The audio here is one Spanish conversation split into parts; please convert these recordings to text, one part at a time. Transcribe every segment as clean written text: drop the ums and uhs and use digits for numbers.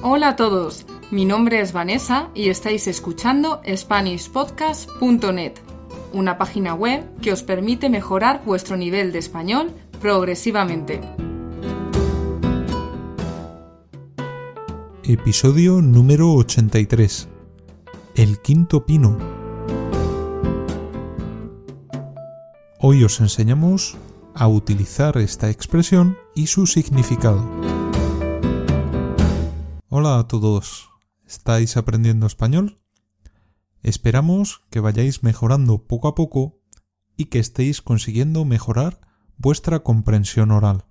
Hola a todos, mi nombre es Vanessa y estáis escuchando SpanishPodcast.net, una página web que os permite mejorar vuestro nivel de español progresivamente. Episodio número 83. El quinto pino. Hoy os enseñamos a utilizar esta expresión y su significado. Hola a todos, ¿estáis aprendiendo español? Esperamos que vayáis mejorando poco a poco y que estéis consiguiendo mejorar vuestra comprensión oral.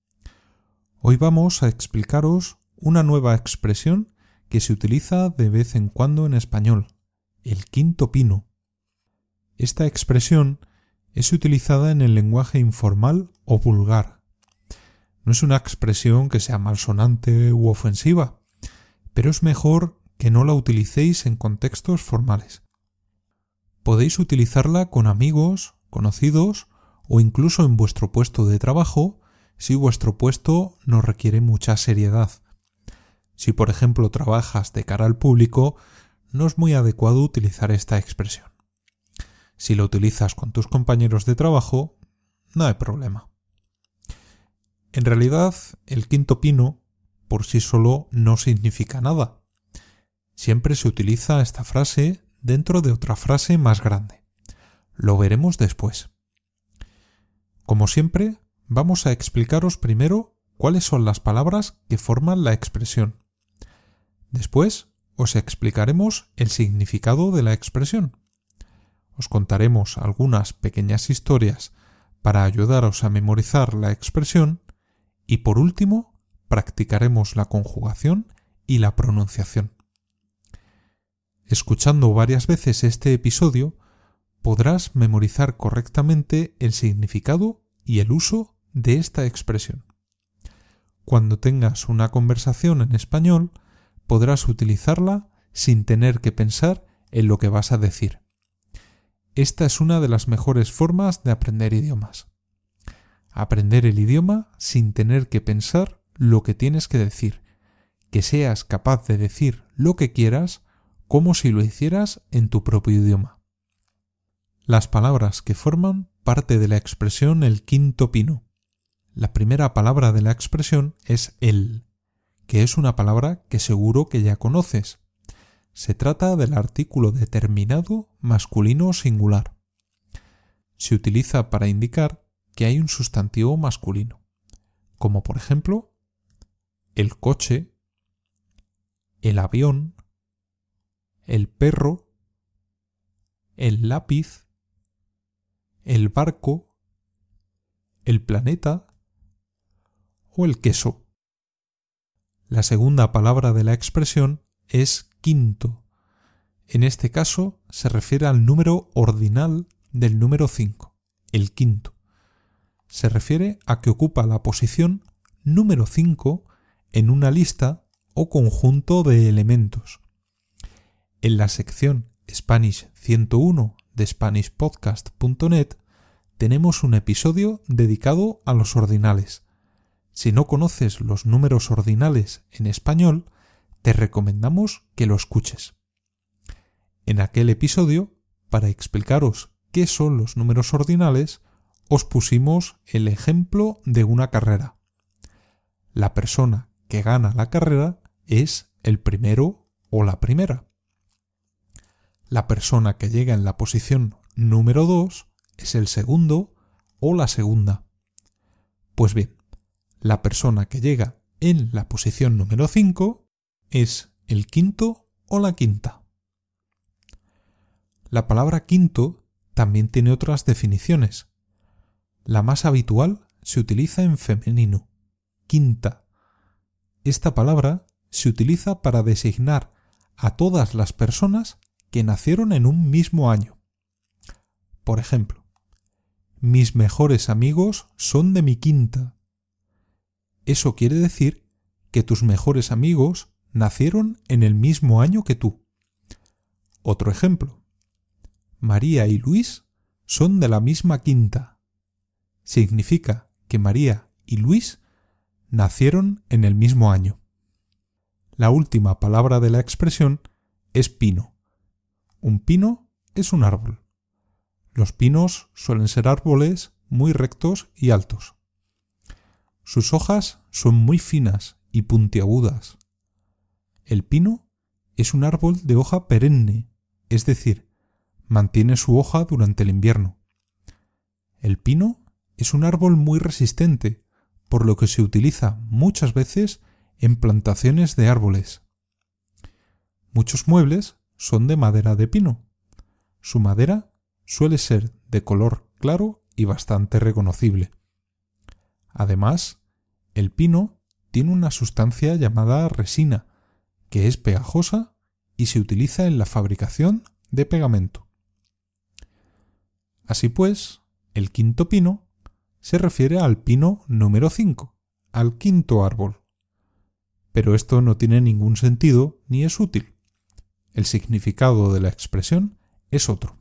Hoy vamos a explicaros una nueva expresión que se utiliza de vez en cuando en español, el quinto pino. Esta expresión es utilizada en el lenguaje informal o vulgar. No es una expresión que sea malsonante u ofensiva, pero es mejor que no la utilicéis en contextos formales. Podéis utilizarla con amigos, conocidos o incluso en vuestro puesto de trabajo si vuestro puesto no requiere mucha seriedad. Si, por ejemplo, trabajas de cara al público, no es muy adecuado utilizar esta expresión. Si lo utilizas con tus compañeros de trabajo, no hay problema. En realidad, el quinto pino por sí solo no significa nada. Siempre se utiliza esta frase dentro de otra frase más grande. Lo veremos después. Como siempre, vamos a explicaros primero cuáles son las palabras que forman la expresión. Después, os explicaremos el significado de la expresión. Os contaremos algunas pequeñas historias para ayudaros a memorizar la expresión y, por último, practicaremos la conjugación y la pronunciación. Escuchando varias veces este episodio, podrás memorizar correctamente el significado y el uso de esta expresión. Cuando tengas una conversación en español, podrás utilizarla sin tener que pensar en lo que vas a decir. Esta es una de las mejores formas de aprender idiomas. Aprender el idioma sin tener que pensar lo que tienes que decir, que seas capaz de decir lo que quieras como si lo hicieras en tu propio idioma. Las palabras que forman parte de la expresión el quinto pino. La primera palabra de la expresión es el, que es una palabra que seguro que ya conoces. Se trata del artículo determinado masculino singular. Se utiliza para indicar que hay un sustantivo masculino, como por ejemplo el coche, el avión, el perro, el lápiz, el barco, el planeta o el queso. La segunda palabra de la expresión es quinto. En este caso se refiere al número ordinal del número 5, el quinto. Se refiere a que ocupa la posición número 5 en una lista o conjunto de elementos. En la sección Spanish 101 de SpanishPodcast.net tenemos un episodio dedicado a los ordinales. Si no conoces los números ordinales en español, te recomendamos que lo escuches. En aquel episodio, para explicaros qué son los números ordinales, os pusimos el ejemplo de una carrera. La persona que gana la carrera es el primero o la primera. La persona que llega en la posición número 2 es el segundo o la segunda. Pues bien, la persona que llega en la posición número 5 es el quinto o la quinta. La palabra quinto también tiene otras definiciones. La más habitual se utiliza en femenino, quinta. Esta palabra se utiliza para designar a todas las personas que nacieron en un mismo año. Por ejemplo, mis mejores amigos son de mi quinta. Eso quiere decir que tus mejores amigos nacieron en el mismo año que tú. Otro ejemplo. María y Luis son de la misma quinta. Significa que María y Luis nacieron en el mismo año. la última palabra de la expresión es pino. Un pino es un árbol. Los pinos suelen ser árboles muy rectos y altos. Sus hojas son muy finas y puntiagudas. El pino es un árbol de hoja perenne, es decir, mantiene su hoja durante el invierno. El pino es un árbol muy resistente, por lo que se utiliza muchas veces en plantaciones de árboles. Muchos muebles son de madera de pino. Su madera suele ser de color claro y bastante reconocible. Además, el pino tiene una sustancia llamada resina, que es pegajosa y se utiliza en la fabricación de pegamento. Así pues, el quinto pino se refiere al pino número 5, al quinto árbol. Pero esto no tiene ningún sentido ni es útil. El significado de la expresión es otro.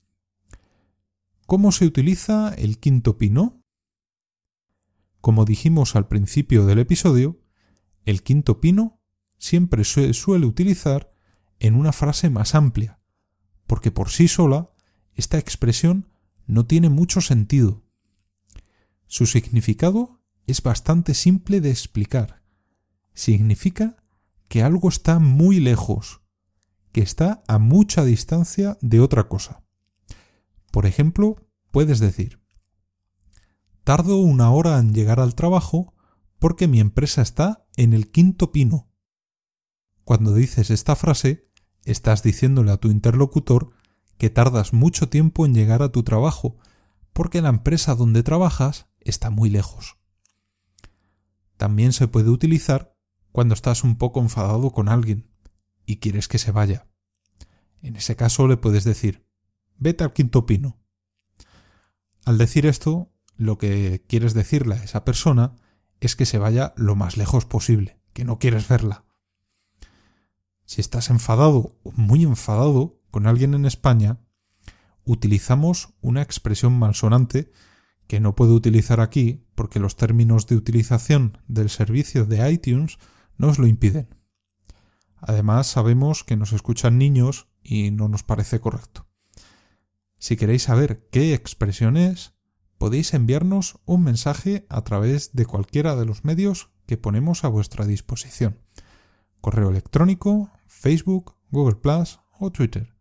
¿Cómo se utiliza el quinto pino? Como dijimos al principio del episodio, el quinto pino siempre se suele utilizar en una frase más amplia, porque por sí sola esta expresión no tiene mucho sentido. Su significado es bastante simple de explicar. Significa que algo está muy lejos, que está a mucha distancia de otra cosa. Por ejemplo, puedes decir: tardo 1 hora en llegar al trabajo porque mi empresa está en el quinto pino. Cuando dices esta frase, estás diciéndole a tu interlocutor que tardas mucho tiempo en llegar a tu trabajo porque la empresa donde trabajas está muy lejos. También se puede utilizar cuando estás un poco enfadado con alguien y quieres que se vaya. En ese caso le puedes decir: vete al quinto pino. Al decir esto, lo que quieres decirle a esa persona es que se vaya lo más lejos posible, que no quieres verla. Si estás enfadado o muy enfadado con alguien en España, utilizamos una expresión malsonante que no puedo utilizar aquí porque los términos de utilización del servicio de iTunes nos lo impiden. Además, sabemos que nos escuchan niños y no nos parece correcto. Si queréis saber qué expresión es, podéis enviarnos un mensaje a través de cualquiera de los medios que ponemos a vuestra disposición: correo electrónico, Facebook, Google+ o Twitter.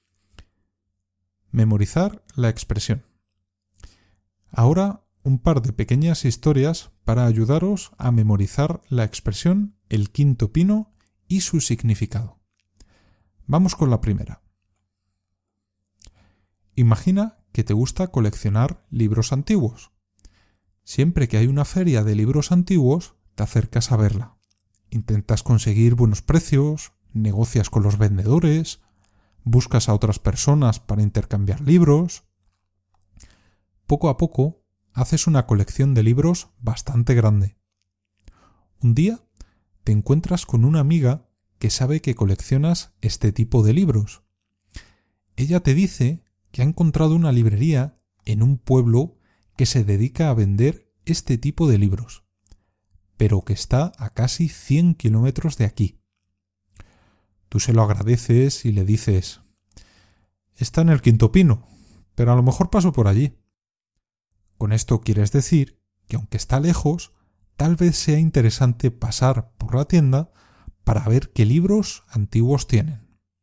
Memorizar la expresión. Ahora, un par de pequeñas historias para ayudaros a memorizar la expresión el quinto pino y su significado. Vamos con la primera. Imagina que te gusta coleccionar libros antiguos. Siempre que hay una feria de libros antiguos, te acercas a verla. Intentas conseguir buenos precios, negocias con los vendedores, buscas a otras personas para intercambiar libros. Poco a poco, haces una colección de libros bastante grande. Un día, te encuentras con una amiga que sabe que coleccionas este tipo de libros. Ella te dice que ha encontrado una librería en un pueblo que se dedica a vender este tipo de libros, pero que está a casi 100 kilómetros de aquí. Tú se lo agradeces y le dices: está en el quinto pino, pero a lo mejor paso por allí. Con esto quieres decir que aunque está lejos, tal vez sea interesante pasar por la tienda para ver qué libros antiguos tienen.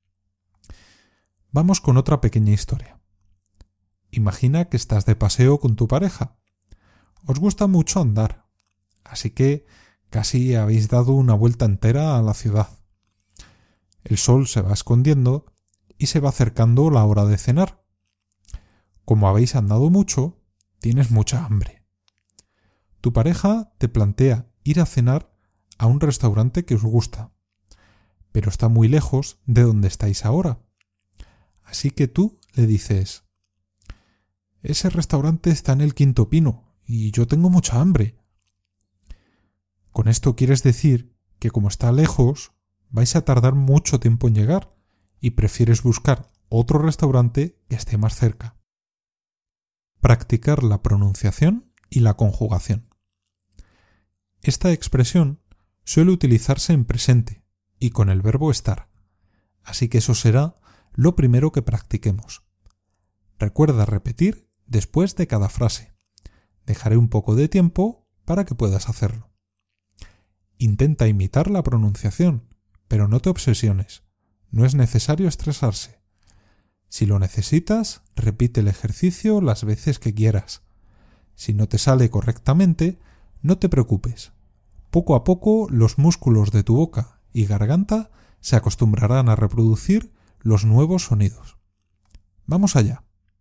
Vamos con otra pequeña historia. Imagina que estás de paseo con tu pareja. Os gusta mucho andar, así que casi habéis dado una vuelta entera a la ciudad. El sol se va escondiendo y se va acercando la hora de cenar. Como habéis andado mucho, tienes mucha hambre. Tu pareja te plantea ir a cenar a un restaurante que os gusta, pero está muy lejos de donde estáis ahora. Así que tú le dices: ese restaurante está en el quinto pino y yo tengo mucha hambre. Con esto quieres decir que como está lejos, vais a tardar mucho tiempo en llegar y prefieres buscar otro restaurante que esté más cerca. Practicar la pronunciación y la conjugación. Esta expresión suele utilizarse en presente, y con el verbo estar. Así que eso será lo primero que practiquemos. Recuerda repetir después de cada frase. Dejaré un poco de tiempo para que puedas hacerlo. Intenta imitar la pronunciación, pero no te obsesiones. No es necesario estresarse. Si lo necesitas, repite el ejercicio las veces que quieras. Si no te sale correctamente, no te preocupes. Poco a poco los músculos de tu boca y garganta se acostumbrarán a reproducir los nuevos sonidos. Vamos allá.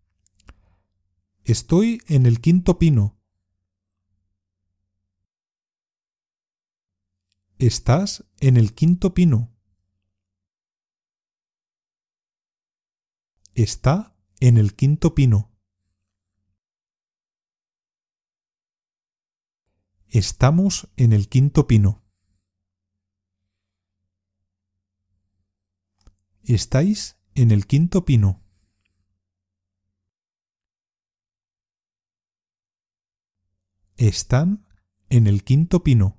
Estoy en el quinto pino. Estás en el quinto pino. Está en el quinto pino. Estamos en el quinto pino. Estáis en el quinto pino. Están en el quinto pino.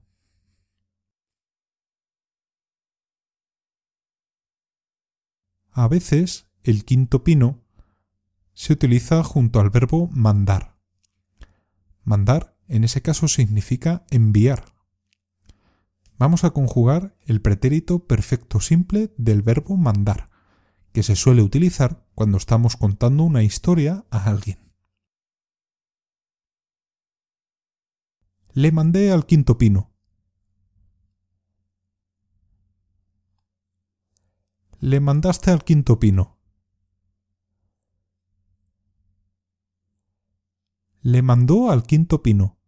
A veces el quinto pino se utiliza junto al verbo mandar. Mandar en ese caso significa enviar. Vamos a conjugar el pretérito perfecto simple del verbo mandar, que se suele utilizar cuando estamos contando una historia a alguien. Le mandé al quinto pino. Le mandaste al quinto pino. Le mandó al quinto pino.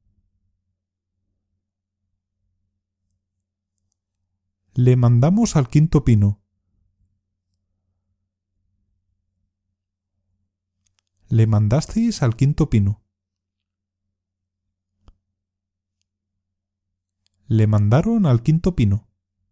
Le mandamos al quinto pino. Le mandasteis al quinto pino. Le mandaron al quinto pino.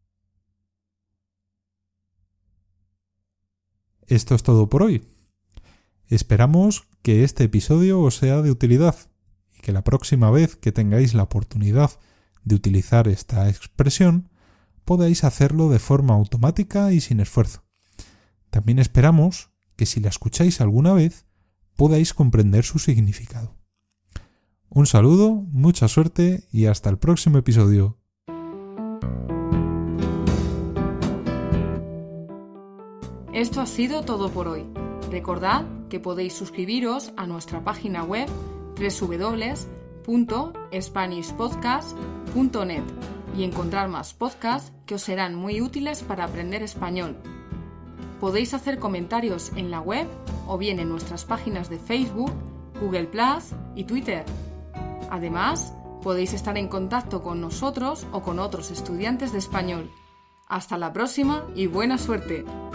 Esto es todo por hoy. Esperamos que este episodio os sea de utilidad y que la próxima vez que tengáis la oportunidad de utilizar esta expresión podáis hacerlo de forma automática y sin esfuerzo. También esperamos que si la escucháis alguna vez podáis comprender su significado. Un saludo, mucha suerte y hasta el próximo episodio. Esto ha sido todo por hoy. Recordad que podéis suscribiros a nuestra página web www.spanishpodcast.net y encontrar más podcasts que os serán muy útiles para aprender español. Podéis hacer comentarios en la web o bien en nuestras páginas de Facebook, Google+ y Twitter. Además, podéis estar en contacto con nosotros o con otros estudiantes de español. Hasta la próxima y buena suerte.